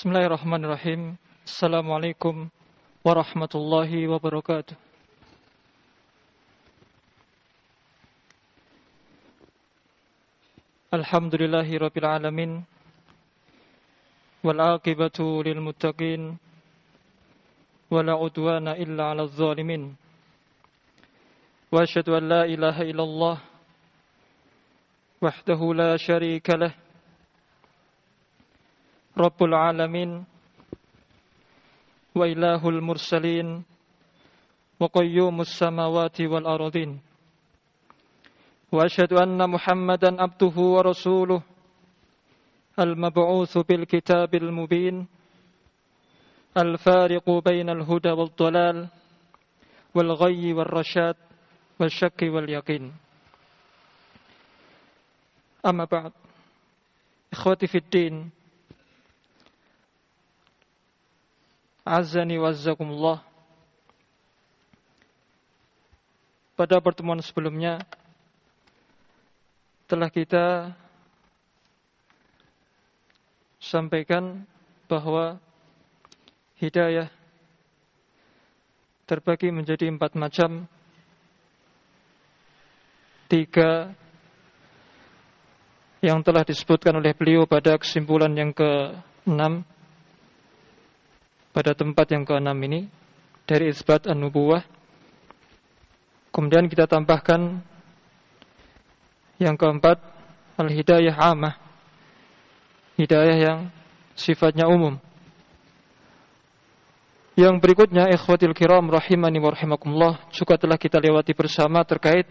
Bismillahirrahmanirrahim. Assalamualaikum warahmatullahi wabarakatuh. Alhamdulillahi rabbil alamin. Wal aqibatu lil muttaqin. Wala udwana illa 'alal zalimin. Wa asyhadu an la ilaha illallah wahdahu la syarika lah. Rabbul alamin wa ilahul mursalin wa qayyumus samawati wal ardin. Wa asyhadu anna Muhammadan abduhu wa rasuluh al-mab'utsu bil kitabil mubin al-fariqu bainal huda wal dhalal wal ghayyi wal rasyad wal syakki wal yaqin. Amma ba'd. Ikhwati fid din, Azzani wa azzakumullah. Pada pertemuan sebelumnya telah kita sampaikan bahwa hidayah terbagi menjadi 4 macam. 3 yang telah disebutkan oleh beliau pada kesimpulan yang ke-6, pada tempat yang ke-6 ini, dari isbat an-nubuwah. Kemudian kita tambahkan yang keempat, al-hidayah amah, hidayah yang sifatnya umum. Yang berikutnya, ikhwatil kiram rahimani wa rahimakumullah, juga telah kita lewati bersama terkait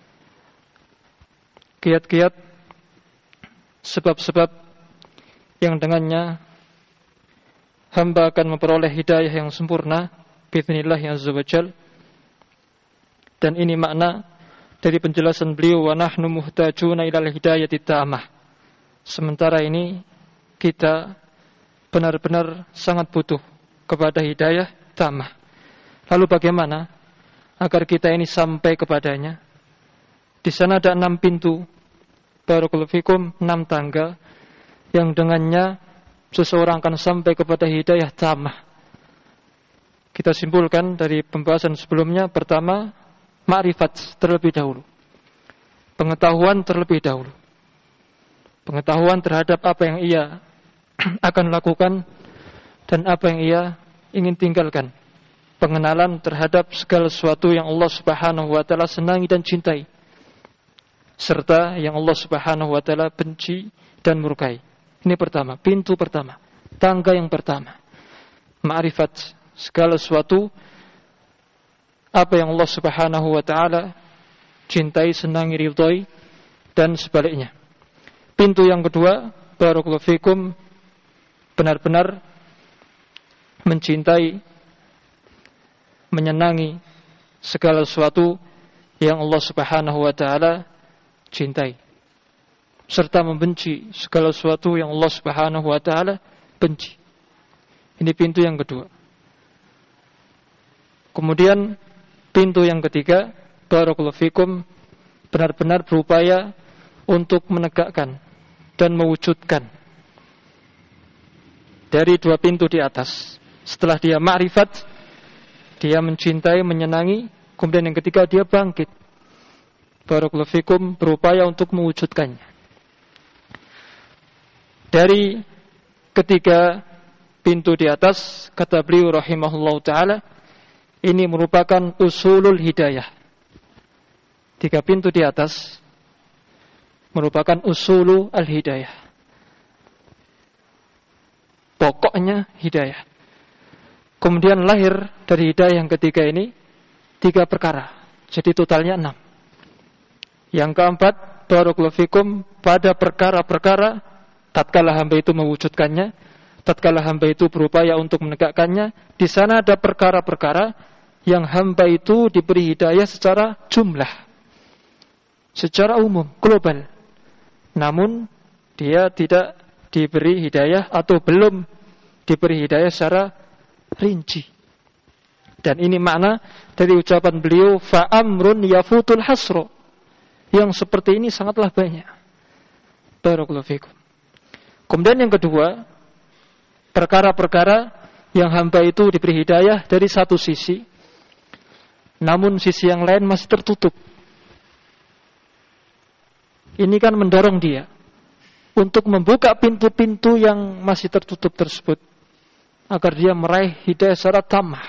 kiat-kiat, sebab-sebab yang dengannya hamba akan memperoleh hidayah yang sempurna bi'idznillah azza wajal. Dan ini makna dari penjelasan beliau, wa nahnu muhtajuna ilal hidayati ta'amah. Sementara ini kita benar-benar sangat butuh kepada hidayah ta'amah. Lalu bagaimana agar kita ini sampai kepadanya? Di sana ada 6 pintu, barakallahu fikum, 6 tangga yang dengannya seseorang akan sampai kepada hidayah tamah. Kita simpulkan dari pembahasan sebelumnya, pertama, ma'rifat terlebih dahulu. Pengetahuan terlebih dahulu. Pengetahuan terhadap apa yang ia akan lakukan dan apa yang ia ingin tinggalkan. Pengenalan terhadap segala sesuatu yang Allah Subhanahu wa taala senangi dan cintai, serta yang Allah Subhanahu wa taala benci dan murkai. Ini pertama, pintu pertama, tangga yang pertama. Ma'rifat segala sesuatu apa yang Allah Subhanahu wa taala cintai, senangi, ridhoi, dan sebaliknya. Pintu yang kedua, barakallahu fikum, benar-benar mencintai, menyenangi segala sesuatu yang Allah Subhanahu wa taala cintai, serta membenci segala sesuatu yang Allah Subhanahu wa taala benci. Ini pintu yang kedua. Kemudian pintu yang ketiga, barakallahu fikum, benar-benar berupaya untuk menegakkan dan mewujudkan dari 2 pintu di atas. Setelah dia ma'rifat, dia mencintai, menyenangi, kemudian yang ketiga dia bangkit, barakallahu fikum, berupaya untuk mewujudkannya. Dari ketiga pintu di atas, kata beliau rahimahullah ta'ala, ini merupakan usulul hidayah. 3 pintu di atas merupakan usulul al-hidayah, pokoknya hidayah. Kemudian lahir dari hidayah yang ketiga ini 3 perkara, jadi totalnya 6. Yang keempat, barakallahu fikum, pada perkara-perkara tatkala hamba itu mewujudkannya, tatkala hamba itu berupaya untuk menegakkannya, di sana ada perkara-perkara yang hamba itu diberi hidayah secara jumlah, secara umum, global. Namun dia tidak diberi hidayah atau belum diberi hidayah secara rinci. Dan ini makna dari ucapan beliau, fa'amrun yafutul hasro. Yang seperti ini sangatlah banyak. Barakallahu fikum. Kemudian yang kedua, perkara-perkara yang hamba itu diberi hidayah dari satu sisi, namun sisi yang lain masih tertutup. Ini kan mendorong dia untuk membuka pintu-pintu yang masih tertutup tersebut, agar dia meraih hidayah secara tamah,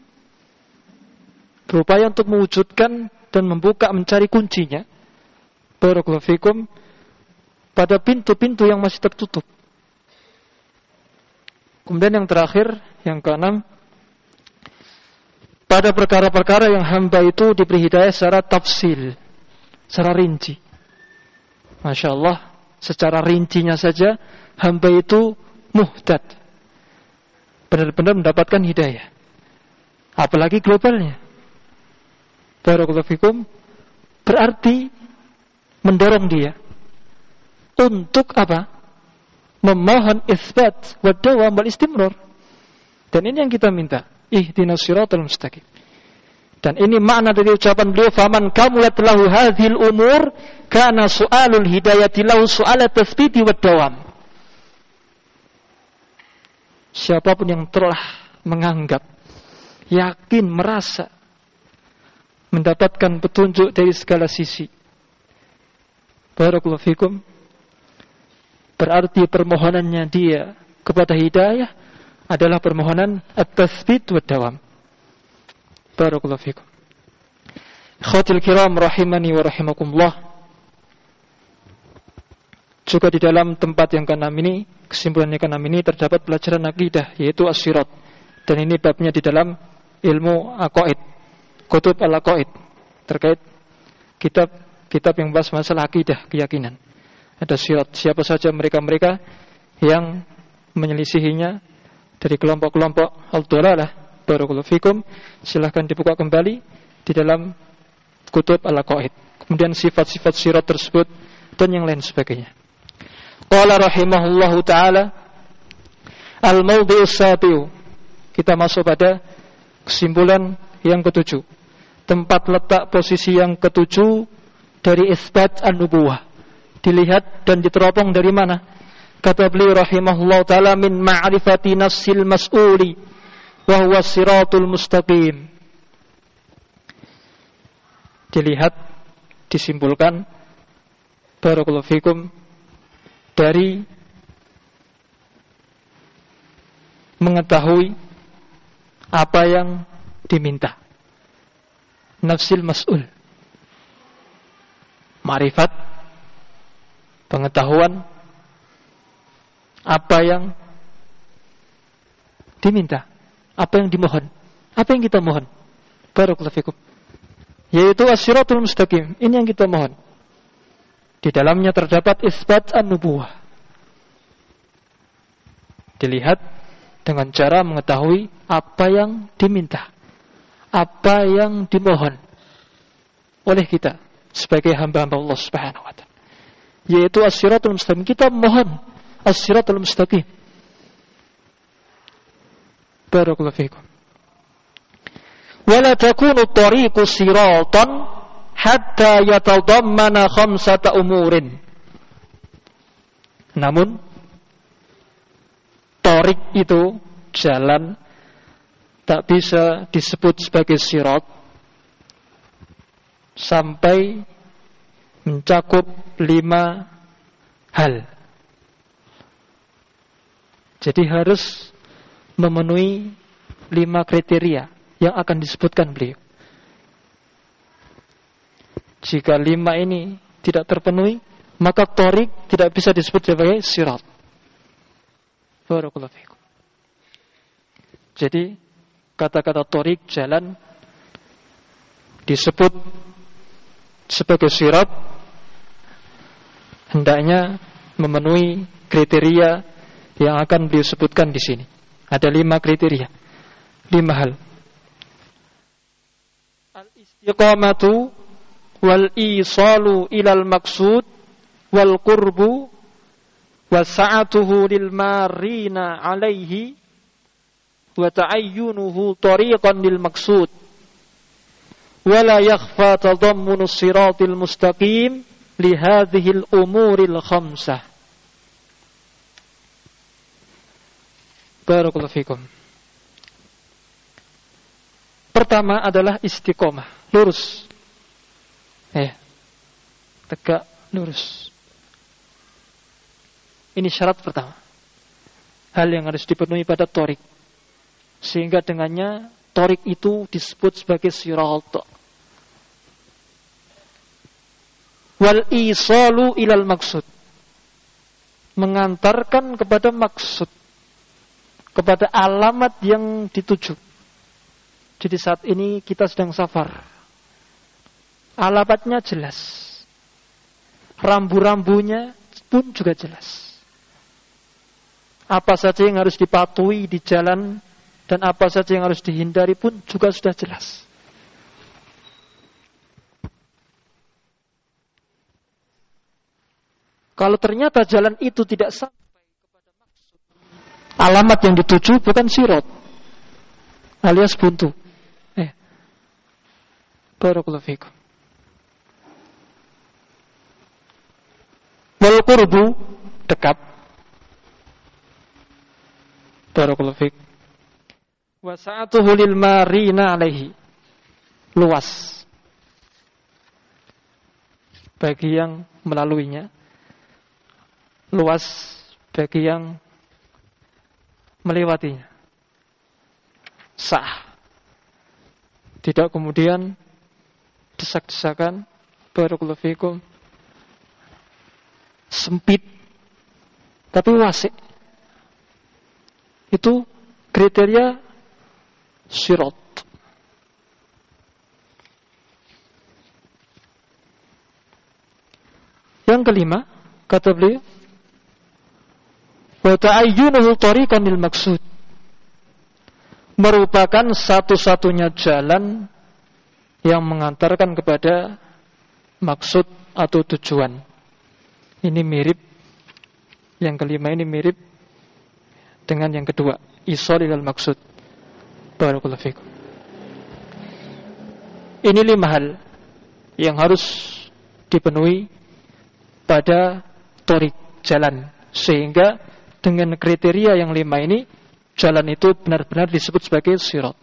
berupaya untuk mewujudkan dan membuka, mencari kuncinya, barakallahu fikum, pada pintu-pintu yang masih tertutup. Kemudian yang terakhir, yang keenam, pada perkara-perkara yang hamba itu diberi hidayah secara tafsil, secara rinci. Masya Allah, secara rincinya saja hamba itu muhtad, benar-benar mendapatkan hidayah. Apalagi globalnya. Barakallahu fikum, berarti mendorong dia untuk apa? Memohon itsbat wa dawam wal istimrar. Dan ini yang kita minta, ihdinas siratal mustaqim. Dan ini makna dari ucapan beliau, faman kamulat lahu hadhil umur kana su'alul hidayati lahu su'alat tatsbiti wad dawam. Siapapun yang telah menganggap, yakin, merasa mendapatkan petunjuk dari segala sisi, barakallahu fikum, berarti permohonannya dia kepada hidayah adalah permohonan at-tatsbit wa dawam. Barakallahu fikum. Ikhwatul kiram rahimani wa rahimakumullah. Juga di dalam tempat yang keenam ini, kesimpulan yang keenam ini terdapat pelajaran akidah, yaitu as-sirat. Dan ini babnya di dalam ilmu aqaid, kutub al-aqaid, terkait kitab yang membahas masalah akidah, keyakinan. Ada sirat, siapa saja mereka-mereka yang menyelisihinya dari kelompok-kelompok al-dhalalah. Barakallahu fikum, silahkan dibuka kembali di dalam kutub al-aqaid. Kemudian sifat-sifat sirat tersebut dan yang lain sebagainya. Qala rahimahullahu ta'ala, al-mawdi'us sabi'u. Kita masuk pada kesimpulan yang ketujuh. Tempat letak posisi yang ketujuh dari isbat an-nubuwah. Dilihat dan diteropong dari mana? Kata beliau rahimahullahu ta'ala, min ma'rifati nafsil mas'uli wa huwa siratul mustaqim. Dilihat, disimpulkan, barakallahu fikum, dari mengetahui apa yang diminta. Nafsil mas'ul, ma'rifat, pengetahuan apa yang diminta, apa yang dimohon, apa yang kita mohon. Barakallahu fikum. Yaitu as-siratul mustaqim. Ini yang kita mohon. Di dalamnya terdapat isbat an-nubuwah. Dilihat dengan cara mengetahui apa yang diminta, apa yang dimohon oleh kita sebagai hamba-hamba Allah Subhanahu wa ta'ala. Yaitu as-siratul mustaqim. Kita mohon as-siratul mustaqim. Barakallahu fikum. Wala takunu at-tariqu siratan hatta yatadammana khamsata umurin. Namun tariq itu jalan tak bisa disebut sebagai sirat sampai mencakup 5 hal. Jadi harus memenuhi 5 kriteria yang akan disebutkan beliau. Jika 5 ini tidak terpenuhi, maka tariq tidak bisa disebut sebagai sirat. Barakallahu fiikum. Jadi kata-kata tariq, jalan, disebut sebagai sirat hendaknya memenuhi kriteria yang akan beliau sebutkan di sini. Ada 5 kriteria, 5 hal. Al-istiqamatu wal isalu ilal maqsud wal qurbu wasa'atuhu lil marina alaihi wa ta'ayyunuhu tariqan lil maqsud wa la yakhfa tadammunu siratil mustaqim li hadhihi al umuril khamsah. Barakallahu fikum. Pertama adalah istiqomah, lurus. Tegak, lurus. Ini syarat pertama. Hal yang harus dipenuhi pada torik. Sehingga dengannya torik itu disebut sebagai sirat. Wal isalu ilal maksud. Mengantarkan kepada maksud. Kepada alamat yang dituju. Jadi saat ini kita sedang safar. Alamatnya jelas. Rambu-rambunya pun juga jelas. Apa saja yang harus dipatuhi di jalan dan apa saja yang harus dihindari pun juga sudah jelas. Kalau ternyata jalan itu tidak sampai kepada maksud, alamat yang dituju bukan sirat, alias buntu. Barakallahu fikum. Wal qurbu, dekat. Barakallahu fikum. Wa sa'atuhu lil marina alaihi, luas bagi yang melaluinya, luas bagi yang melewatinya. Sah. Tidak kemudian desak-desakan, barakallahu fikum, sempit tapi wasi'. Itu kriteria sirat. Yang kelima, kata beliau, wa ta'ayyunuhu tariqan lil maqsud, merupakan satu-satunya jalan yang mengantarkan kepada maksud atau tujuan. Ini mirip, yang kelima ini mirip dengan yang kedua, isal ilal maksud. Barakallahu fikum. Ini 5 hal yang harus dipenuhi pada torik, jalan, sehingga dengan kriteria yang 5 ini, jalan itu benar-benar disebut sebagai sirat.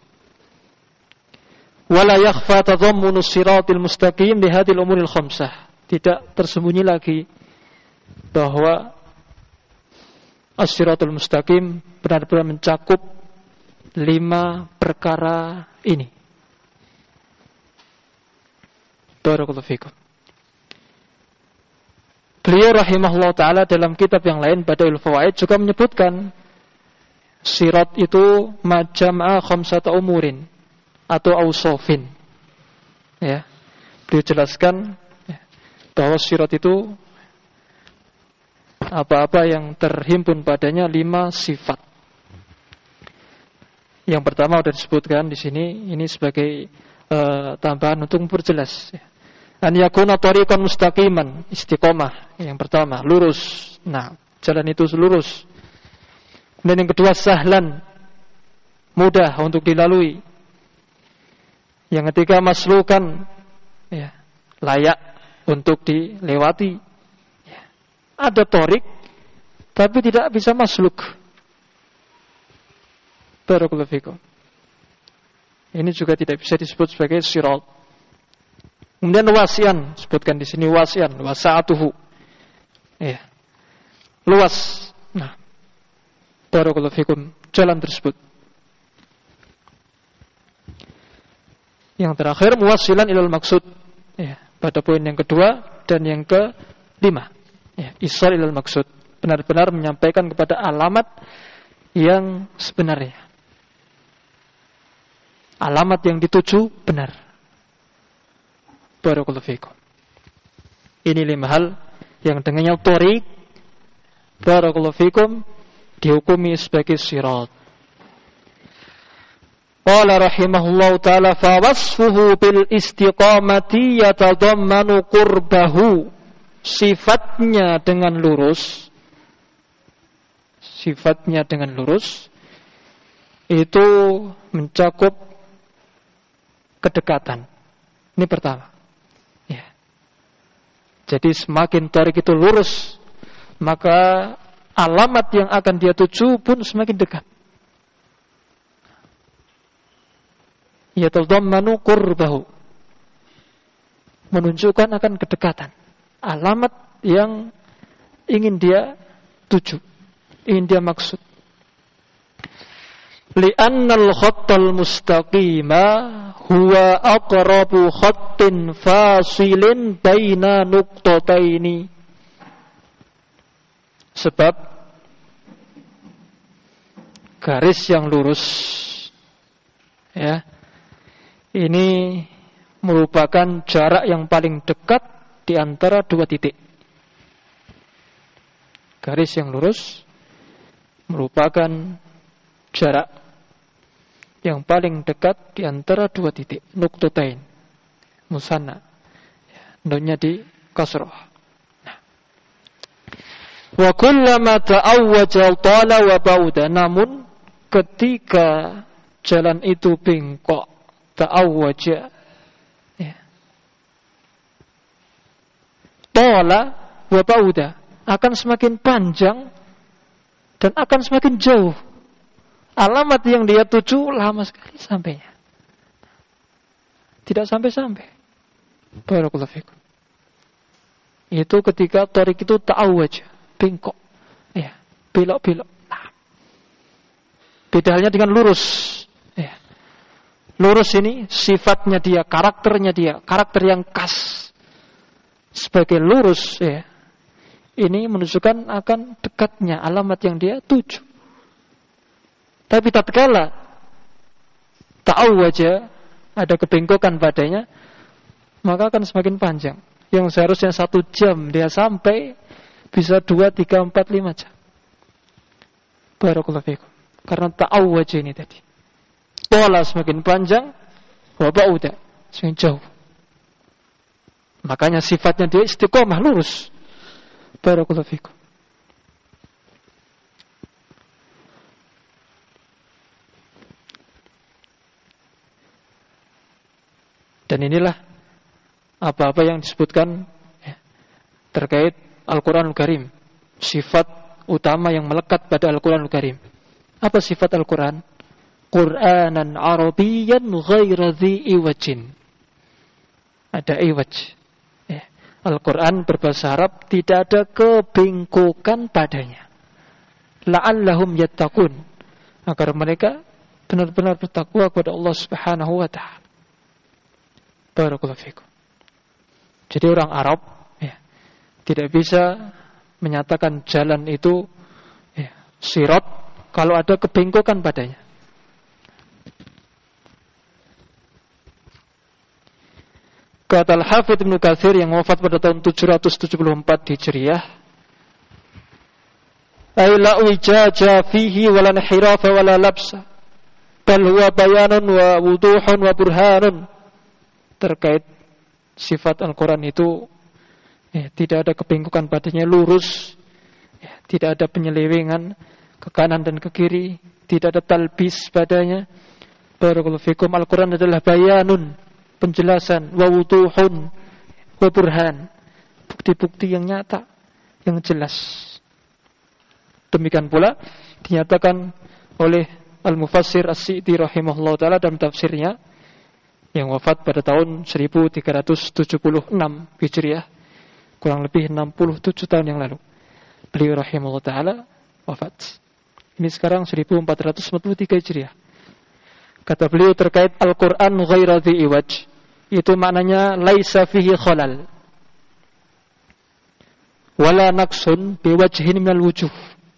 Wala yakhfa tadhammunu siratil mustaqim li hadhil umuril khamsah. Tidak tersembunyi lagi bahwa as-siratul mustaqim benar-benar mencakup 5 perkara ini. Barakallahu fikum. Beliau rahimahullah ta'ala dalam kitab yang lain, Badaul Fawaid, juga menyebutkan sirat itu majama'a khamsata umurin atau ausofin. Ya. Beliau jelaskan bahwa sirat itu apa-apa yang terhimpun padanya 5 sifat. Yang pertama sudah disebutkan di sini, ini sebagai tambahan untuk memperjelas. An yakuna tariqan mustaqiman, istiqomah. Yang pertama, lurus. Nah, jalan itu lurus. Dan yang kedua, sahlan, mudah untuk dilalui. Yang ketiga, maslukan, ya, layak untuk dilewati. Ya. Ada torik, tapi tidak bisa masluk. Barakallahu fikum. Ini juga tidak bisa disebut sebagai sirat. Kemudian wasian, sebutkan di sini wasian, wasa'atuhu. Ya. Luas. Nah, barakallahu fikum, jalan tersebut. Yang terakhir, muwassilan ilal maksud. Ya, pada poin yang kedua dan yang kelima. Ya, isal ilal maksud. Benar-benar menyampaikan kepada alamat yang sebenarnya. Alamat yang dituju benar. Barakallahu fikum. Ini 5 hal yang dengannya tariq, barakallahu fikum, dihukumi sebagai sirat. Qala rahimahullahu ta'ala fa wasfuhu bil istiqamati yatadammanu qurbahu. Sifatnya dengan lurus, itu mencakup kedekatan. Ini pertama. Ya. Jadi semakin tarik itu lurus, maka alamat yang akan dia tuju pun semakin dekat. yatadammanu qurbahu, menunjukkan akan kedekatan, alamat yang ingin dia tuju, ingin dia maksud. Li'annal khattal mustaqima huwa aqrabu khattin fasilin baina nuqtataini. Sebab garis yang lurus, ya, ini merupakan jarak yang paling dekat di antara dua titik. Garis yang lurus merupakan jarak yang paling dekat di antara dua titik, nuqtatain, musanna, nunnya di kasrah. Wa kullama ta'awwaja tala wa bauda, namun ketika jalan itu bengkok, ta'awwaja, ya, tala wa bauda, akan semakin panjang dan akan semakin jauh. Alamat yang dia tuju lama sekali sampainya, tidak sampai-sampai. Barakallahu fikum. Itu ketika tarik itu ta'awwaj, bengkok, ya, belok-belok. Beda halnya dengan lurus, ya. Lurus ini sifatnya dia, karakternya dia, karakter yang khas sebagai lurus, ya. Ini menunjukkan akan dekatnya alamat yang dia tuju. Tapi tatkala ta'awwaja, ada kebengkokan padanya, maka akan semakin panjang. Yang seharusnya 1 jam dia sampai, bisa 2, 3, 4, 5 jam. Barakallahu fikum. Karena ta'awwaja ini tadi, pola semakin panjang, wa ba'uda, semakin jauh. Makanya sifatnya dia istiqomah, lurus. Barakallahu fikum. Dan inilah apa-apa yang disebutkan, ya, terkait Al-Quranul Karim. Sifat utama yang melekat pada Al-Quranul Karim. Apa sifat Al-Quran? Qur'anan Arabiyyan ghaira dhi iwajin. Ada iwaj, ya. Al-Quran berbahasa Arab, tidak ada kebengkokan padanya. La'allahum yattaqun, agar mereka benar-benar bertakwa kepada Allah Subhanahu wa ta'ala. Barakallahu fikum. Jadi orang Arab, ya, tidak bisa menyatakan jalan itu, ya, sirat kalau ada kebengkokan padanya. Kata Al-Hafidz Ibnu Katsir yang wafat pada tahun 774 Hijriah, ay la wijaja fihi wala inhirafa wala labsa, bal huwa bayanun wa wuduhun wa burhanun. Terkait sifat Al-Quran itu, ya, tidak ada kebengkokan padanya, lurus, ya, tidak ada penyelewengan ke kanan dan ke kiri, tidak ada talbis padanya. Barakallahu fikum. Al-Quran adalah bayanun, penjelasan, wa wuduhun, wa burhan, bukti-bukti yang nyata, yang jelas. Demikian pula dinyatakan oleh Al-Mufassir As-Sa'di rahimahullah ta'ala dalam tafsirnya, yang wafat pada tahun 1376 Hijriah, kurang lebih 67 tahun yang lalu. Beliau rahimahullah ta'ala wafat. Ini sekarang 1443 Hijriah. Kata beliau terkait Al-Quran ghaira dhi iwaj, itu maknanya laisa fihi khalal wala naqsun biwajhin minal wujuh.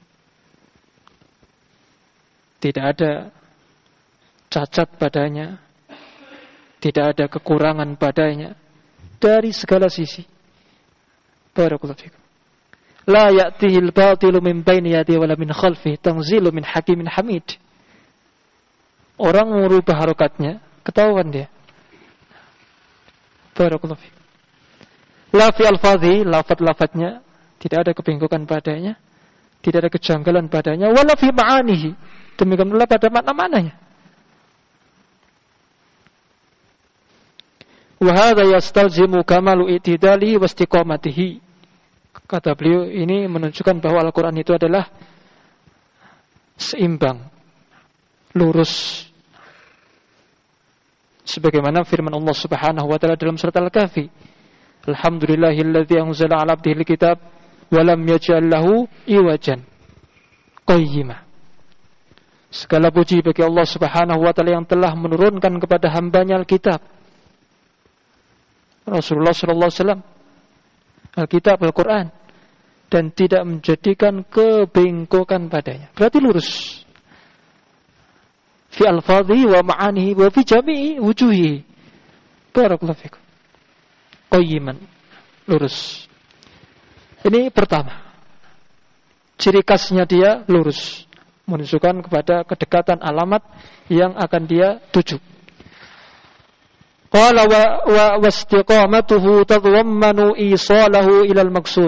Tidak ada cacat padanya, tidak ada kekurangan padanya dari segala sisi. Barakallahu fikum. La ya'tihil batilu min baini yadihi wala min khalfihi, tanzilu min hakimin hamid. Orang merubah harokatnya, ketahuan dia. Barakallahu fikum. La fi alfadhi, lafaz-lafaznya tidak ada kebengkokan padanya, tidak ada kejanggalan padanya, wala fi ma'anihi, demikian pula pada makna-maknanya. Wa hadza yastalzimu kamalu i'tidalihi wa istiqamatihi. Kata beliau, ini menunjukkan bahwa Al-Quran itu adalah seimbang, lurus, sebagaimana firman Allah Subhanahu wa taala dalam surat Al-Kahfi, alhamdulillahilladzi anzala 'ala 'abdihil kitab wa lam yaj'al lahu iwajan qayyima. Segala puji bagi Allah Subhanahu wa taala yang telah menurunkan kepada hambanya Alkitab, Rasulullah sallallahu alaihi wasallam, Alkitab, Al-Quran, dan tidak menjadikan kebengkokan padanya. Berarti lurus. Fi alfadhi wa ma'anihi wa fi jami'i wujuhi. Barakallahu fikum. Qayyiman. Lurus. Ini pertama. Ciri khasnya dia lurus. Menunjukkan kepada kedekatan alamat yang akan dia tuju. Qala wa istiqamatuhu tadhammanu isalahu ilal maqsud.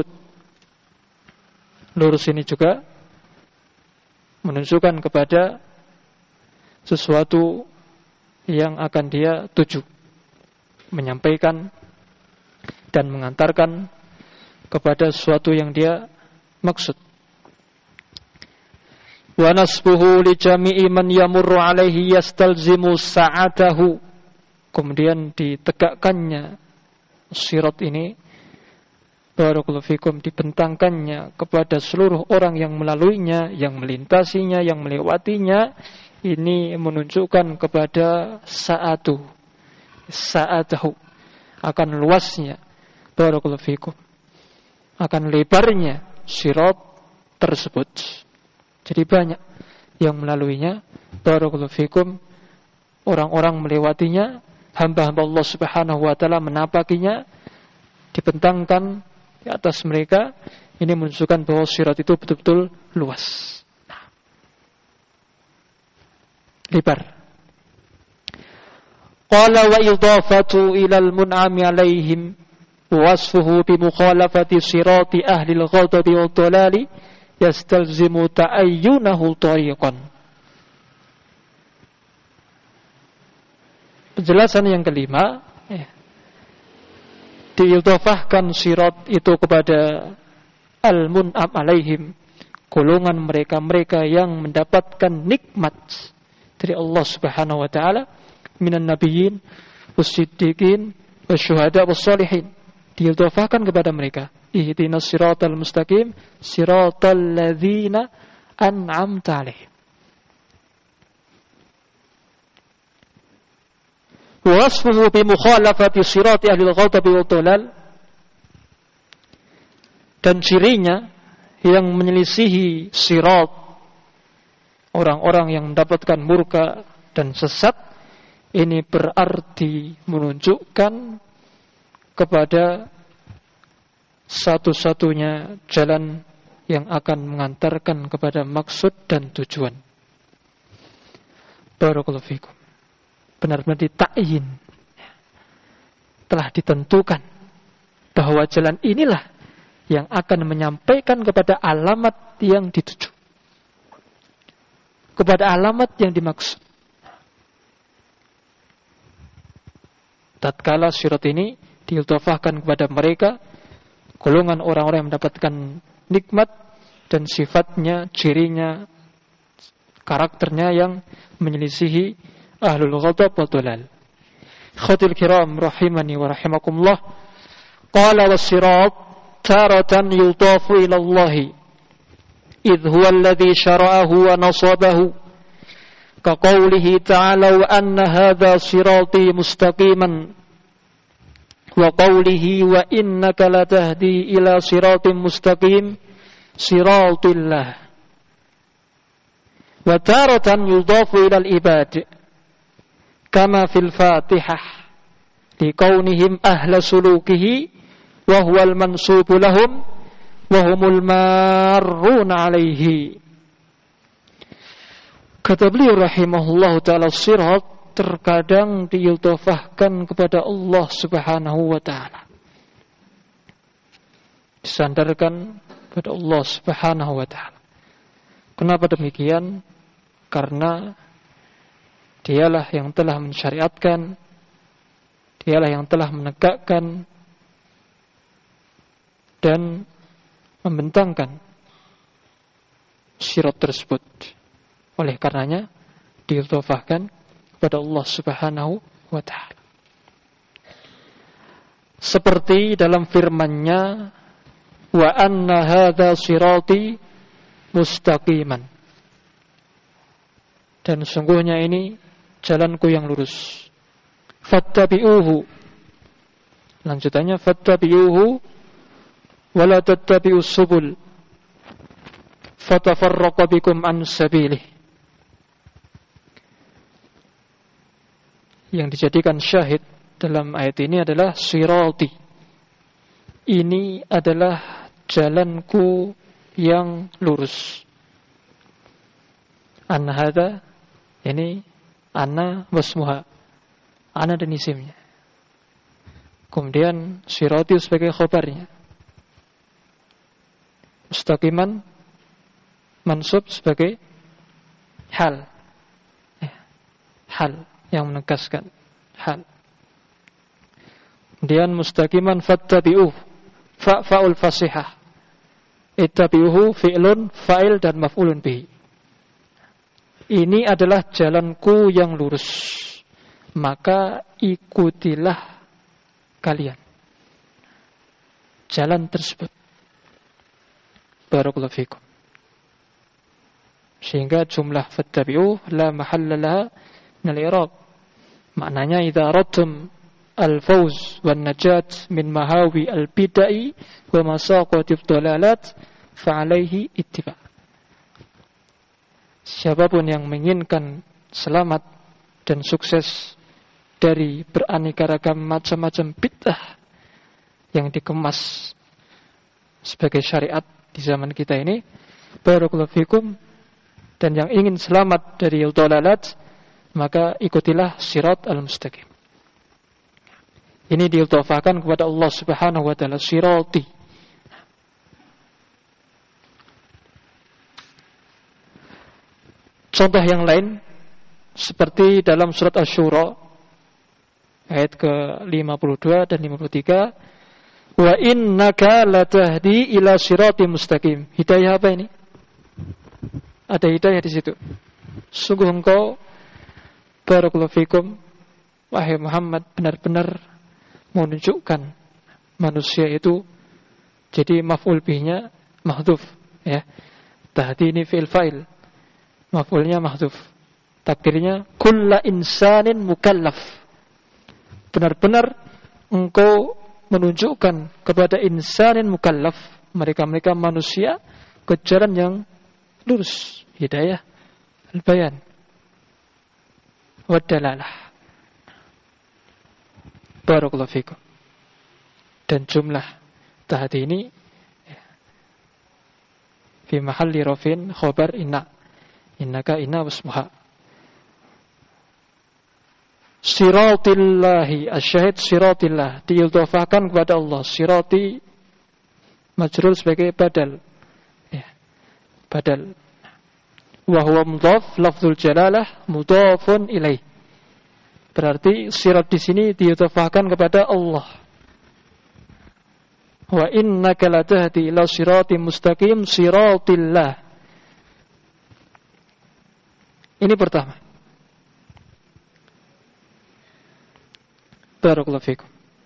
Lurus ini juga menunjukkan kepada sesuatu yang akan dia tuju, menyampaikan dan mengantarkan kepada sesuatu yang dia maksud. Wa nasbuhu li jami'i man yamurru alaihi yastalzimu sa'atahu. Kemudian ditegakkannya sirat ini, barakallahu fikum, dibentangkannya kepada seluruh orang yang melaluinya, yang melintasinya, yang melewatinya. Ini menunjukkan kepada sa'atahu, akan luasnya, barakallahu fikum, akan lebarnya sirat tersebut. Jadi banyak yang melaluinya, barakallahu fikum, orang-orang melewatinya, hamba-hamba Allah Subhanahu wa taala menapakinya, dibentangkan di atas mereka. Ini menunjukkan bahwa sirat itu betul-betul luas, lebar. Qala wa idafatu ila al-mun'ami alaihim wasfuhu bi mukhalafati sirati ahli al-ghadabi wa dhalali yastalzimu ta'ayyunahu tariqan. Penjelasan yang kelima, diidhafahkan sirat itu kepada al-mun'am alaihim, golongan mereka-mereka yang mendapatkan nikmat dari Allah Subhanahu wa taala, minan nabiyyin was-siddiqin wasyuhada was-shalihin. Diidhafahkan kepada mereka, ihdinas siratal mustaqim siratal ladzina an'amta 'alaihim. Wasfuhu bi mukhalafati sirati ahli al-ghadabi wa dhalal, dan cirinya yang menyelisihi sirat orang-orang yang mendapatkan murka dan sesat. Ini berarti menunjukkan kepada satu-satunya jalan yang akan mengantarkan kepada maksud dan tujuan. Barakallahu fikum. Benar-benar ditakyin, telah ditentukan bahwa jalan inilah yang akan menyampaikan kepada alamat yang dituju, kepada alamat yang dimaksud. Tatkala sirat ini diidhafahkan kepada mereka, golongan orang-orang yang mendapatkan nikmat dan sifatnya, cirinya, karakternya yang menyelisihi ahlul ghadab wa dhalal. Khatil kiram rahimani wa rahimakumullah. Qala was-sirat taratan yudhafu ila Allah idh huwa alladhi syara'ahu wa nasabahu, ka qawlihi ta'ala wa anna hadha sirati mustaqiman, wa qawlihi wa innaka latahdi ila siratin mustaqim siratillah. Wa taratan yudhafu ila al-ibad kama fil Fatihah liqaunihim ahla sulukihi wa huwal mansubu lahum wa humul marruna alaihi. Kata beliau rahimahullahu ta'ala, sirat terkadang diidhafahkan kepada Allah Subhanahu wa ta'ala, disandarkan kepada Allah Subhanahu wa ta'ala. Kenapa demikian? Karena dialah yang telah mensyariatkan, dialah yang telah menegakkan dan membentangkan sirat tersebut. Oleh karenanya diidhafahkan kepada Allah Subhanahu wa ta'ala. Seperti dalam firman-Nya, wa anna hadza sirati mustaqiman. Dan sungguhnya ini jalanku yang lurus. Fattabi'uhu. Lanjutannya fattabi'uhu wa la tattabi'us subul fatafarraqa bikum an sabilih. Yang dijadikan syahid dalam ayat ini adalah sirati. Ini adalah jalanku yang lurus. An hadza, ini ana wasmuha. Ana dan isimnya. Kemudian sirati sebagai khabarnya. Mustaqiman mansub sebagai hal. Hal yang menegaskan hal. Kemudian mustaqiman fattabi'uh, fa'ul fasihah. Ittabi'uhu fi'lun fa'il dan maf'ulun bihi. Ini adalah jalanku yang lurus, maka ikutilah kalian jalan tersebut. Barakallahu fikum. Sehingga jumlah fattabi'uh la mahalla laha min al-i'rab. Maknanya idza aradtum al-fawz wan najat min mahawi al-bidai wa masaqati ad-dalalat fa alaihi ittiba'. Siapapun yang menginginkan selamat dan sukses dari beraneka ragam macam-macam bid'ah yang dikemas sebagai syariat di zaman kita ini, barakallahu fikum, dan yang ingin selamat dari dhalalat, maka ikutilah sirat al-mustaqim. Ini diidhafahkan kepada Allah Subhanahu wa taala, sirati. Contoh yang lain seperti dalam surat Asy-Syura ayat ke-52 dan 53, wa innaka latahdi ila siratim mustaqim. Hidayah apa ini? Ada hidayah di situ. Sungguh engkau, barakallahu fikum, wahai Muhammad, benar-benar menunjukkan manusia itu. Jadi maf'ul bihnya mahdhuf, ya. Tahdi ini fi'il fa'il. Maf'ulnya mahdhuf. Takdirnya kullu insanin mukallaf. Benar-benar engkau menunjukkan kepada insanin mukallaf, mereka-mereka manusia, ke jalan yang lurus, hidayah al-bayan wa dalalah. Barakallahu fikum. Dan jumlah tahdi ini fi mahalli rafin khabar inna. Innaka inna wasmuha. Siratillahi, asyahid siratillah, diidhafahkan kepada Allah. Sirati majrur sebagai badal, ya, badal. Wa huwa mudhaf, lafzul jalalah mudhafun ilaih. Berarti sirat di sini diidhafahkan kepada Allah. Wa innaka latahdi ila siratim mustaqim, siratillah. Ini pertama. Barakallahu fikum.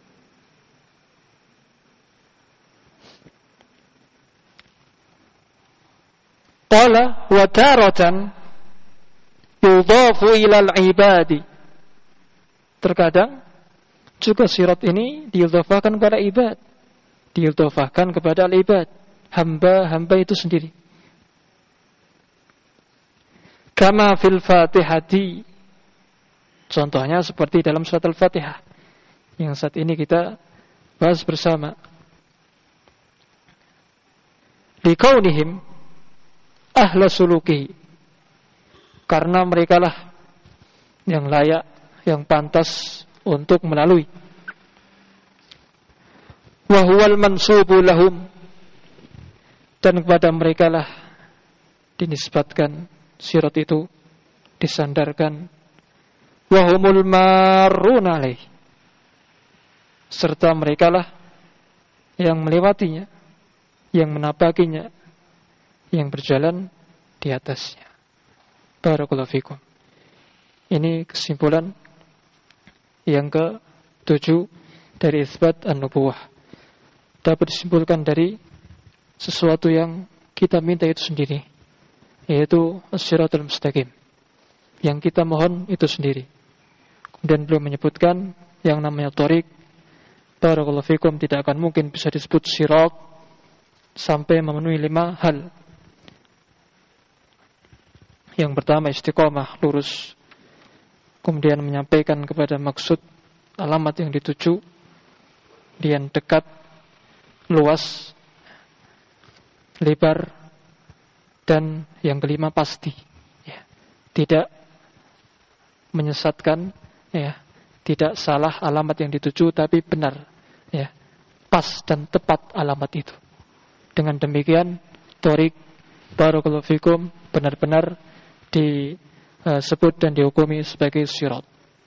Qala wa taratan yudhafu ila al-ibadi. Terkadang juga sirat ini diidhafahkan kepada ibad. Diidhafahkan kepada al-ibad, hamba-hamba itu sendiri. Kama fil Fatihati. Contohnya seperti dalam surat Al-Fatihah yang saat ini kita bahas bersama. Likaunihim ahla suluki, karena merekalah yang layak, yang pantas untuk melalui. Wa huwal mansubu lahum, dan kepada merekalah dinisbatkan sirat itu, disandarkan. Wa humul marrun alaih, serta merekalah yang melewatinya, yang menapakinya, yang berjalan di atasnya. Barakallahu fikum. Ini kesimpulan yang ke-7 dari isbat an-nubuwah. Dapat disimpulkan dari sesuatu yang kita minta itu sendiri, yaitu as-siratal mustaqim, yang kita mohon itu sendiri. Kemudian beliau menyebutkan yang namanya thariq, barakallahu fikum, tidak akan mungkin bisa disebut sirat sampai memenuhi 5 hal. Yang pertama istiqomah, lurus. Kemudian menyampaikan kepada maksud alamat yang dituju, kemudian dekat, luas, lebar, dan yang kelima pasti, ya. Tidak menyesatkan, ya. Tidak salah alamat yang dituju, tapi benar, ya, pas dan tepat alamat itu. Dengan demikian thariq, barakallahu fikum, benar-benar disebut dan dihukumi sebagai sirat.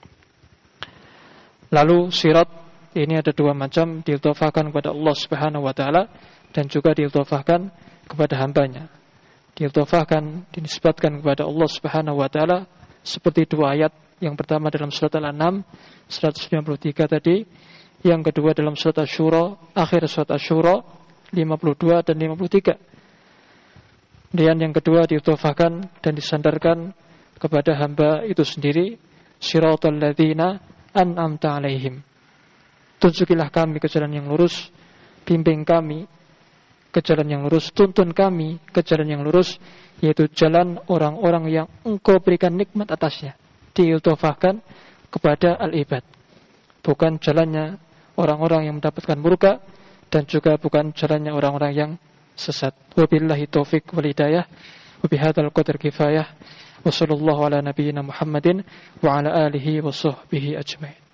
Lalu sirat ini ada 2 macam, diidhafahkan kepada Allah Subhanahu wa taala dan juga diidhafahkan kepada hambanya. Diidhafahkan, dinisbatkan kepada Allah Subhanahu wa taala seperti 2 ayat. Yang pertama dalam surat Al-An'am 193 tadi, yang kedua dalam surat Asy-Syura, akhir surat Asy-Syura 52 dan 53. Dan yang kedua diidhafahkan dan disandarkan kepada hamba itu sendiri, siratal ladzina an'amta 'alaihim. Tunjukilah kami ke jalan yang lurus, bimbing kami ke jalan yang lurus, tuntun kami ke jalan yang lurus, yaitu jalan orang-orang yang Engkau berikan nikmat atasnya. Diidhafahkan kepada al-ibad, bukan jalannya orang-orang yang mendapatkan murka, dan juga bukan jalannya orang-orang yang sesat. Wabillahi taufiq wal hidayah, wa bihadzal qadar kifayah, wa sallallahu ala nabiyyina Muhammadin wa ala alihi wa sahbihi ajmain.